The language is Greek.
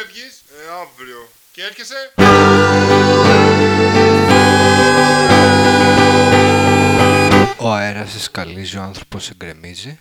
φεύγεις? Αύριο. Και έρχεσαι? Ο αέρας εσκαλίζει, ο άνθρωπος εγκρεμίζει.